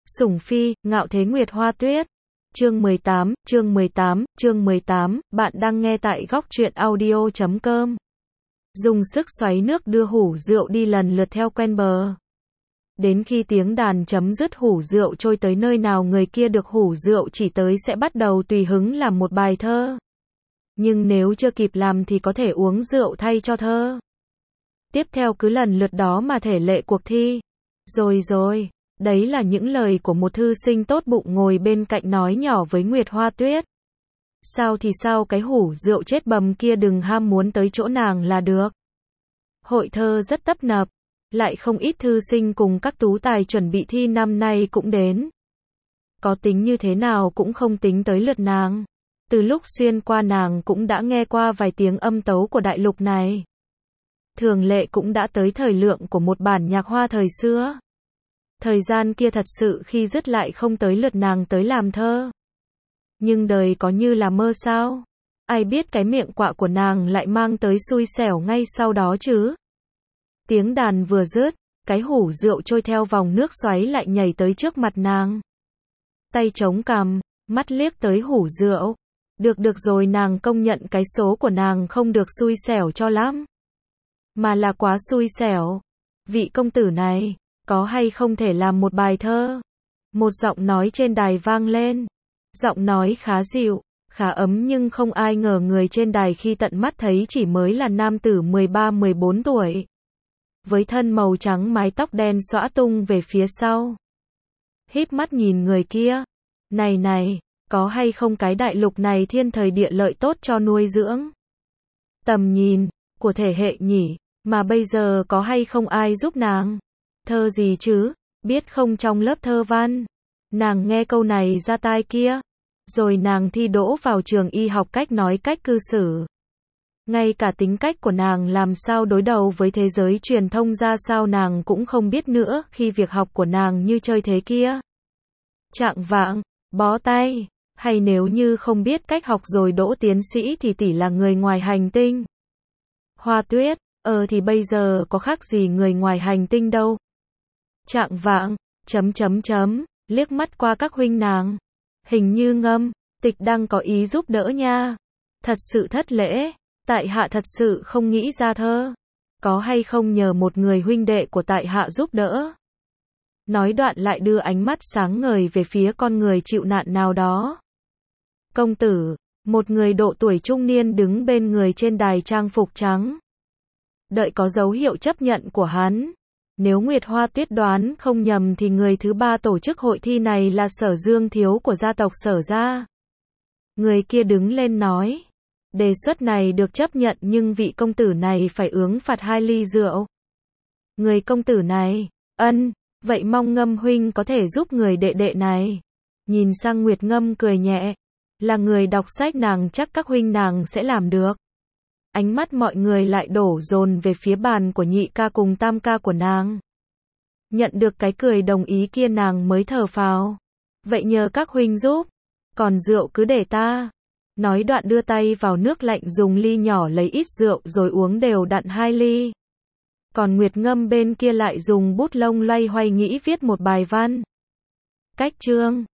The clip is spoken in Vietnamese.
Sủng Phi, Ngạo Thế Nguyệt Hoa Tuyết. Chương 18, bạn đang nghe tại góc truyện audio.com. Dùng sức xoáy nước đưa hủ rượu đi lần lượt theo quen bờ. Đến khi tiếng đàn chấm dứt hủ rượu trôi tới nơi nào người kia được hủ rượu chỉ tới sẽ bắt đầu tùy hứng làm một bài thơ. Nhưng nếu chưa kịp làm thì có thể uống rượu thay cho thơ. Tiếp theo cứ lần lượt đó mà thể lệ cuộc thi. Rồi, đấy là những lời của một thư sinh tốt bụng ngồi bên cạnh nói nhỏ với Nguyệt Hoa Tuyết. Sao thì sao, cái hủ rượu chết bầm kia đừng ham muốn tới chỗ nàng là được. Hội thơ rất tấp nập, lại không ít thư sinh cùng các tú tài chuẩn bị thi năm nay cũng đến. Có tính như thế nào cũng không tính tới lượt nàng. Từ lúc xuyên qua nàng cũng đã nghe qua vài tiếng âm tấu của đại lục này. Thường lệ cũng đã tới thời lượng của một bản nhạc hoa thời xưa. Thời gian kia thật sự khi dứt lại không tới lượt nàng tới làm thơ. Nhưng đời có như là mơ sao? Ai biết cái miệng quạ của nàng lại mang tới xui xẻo ngay sau đó chứ? Tiếng đàn vừa dứt, cái hủ rượu trôi theo vòng nước xoáy lại nhảy tới trước mặt nàng. Tay chống cằm, mắt liếc tới hủ rượu. Được rồi, nàng công nhận cái số của nàng không được xui xẻo cho lắm. Mà là quá xui xẻo. Vị công tử này, có hay không thể làm một bài thơ? Một giọng nói trên đài vang lên. Giọng nói khá dịu, khá ấm nhưng không ai ngờ người trên đài khi tận mắt thấy chỉ mới là nam tử 13-14 tuổi. Với thân màu trắng, mái tóc đen xõa tung về phía sau. Híp mắt nhìn người kia. Này, có hay không cái đại lục này thiên thời địa lợi tốt cho nuôi dưỡng? Tầm nhìn của thể hệ nhỉ, mà bây giờ có hay không ai giúp nàng? Thơ gì chứ, biết không, trong lớp thơ văn. Nàng nghe câu này ra tai kia. Rồi nàng thi đỗ vào trường y học cách nói cách cư xử. Ngay cả tính cách của nàng làm sao đối đầu với thế giới truyền thông ra sao nàng cũng không biết nữa, khi việc học của nàng như chơi thế kia. Chạng vạng, bó tay, hay nếu như không biết cách học rồi đỗ tiến sĩ thì tỷ là người ngoài hành tinh. Hoa Tuyết, thì bây giờ có khác gì người ngoài hành tinh đâu. Chạng vạng, liếc mắt qua các huynh nàng. Hình như Ngâm, Tịch đang có ý giúp đỡ nha. Thật sự thất lễ, tại hạ thật sự không nghĩ ra thơ. Có hay không nhờ một người huynh đệ của tại hạ giúp đỡ? Nói đoạn lại đưa ánh mắt sáng ngời về phía con người chịu nạn nào đó. Công tử, một người độ tuổi trung niên đứng bên người trên đài trang phục trắng. Đợi có dấu hiệu chấp nhận của hắn. Nếu Nguyệt Hoa Tuyết đoán không nhầm thì người thứ ba tổ chức hội thi này là Sở Dương Thiếu của gia tộc Sở gia. Người kia đứng lên nói. Đề xuất này được chấp nhận nhưng vị công tử này phải ướng phạt 2 ly rượu. Người công tử này, vậy mong Ngâm huynh có thể giúp người đệ đệ này. Nhìn sang Nguyệt Ngâm cười nhẹ. Là người đọc sách nàng chắc các huynh nàng sẽ làm được. Ánh mắt mọi người lại đổ dồn về phía bàn của nhị ca cùng tam ca của nàng. Nhận được cái cười đồng ý kia nàng mới thở phào. Vậy nhờ các huynh giúp. Còn rượu cứ để ta. Nói đoạn đưa tay vào nước lạnh dùng ly nhỏ lấy ít rượu rồi uống đều đặn 2 ly. Còn Nguyệt Ngâm bên kia lại dùng bút lông loay hoay nghĩ viết một bài văn. Cách chương.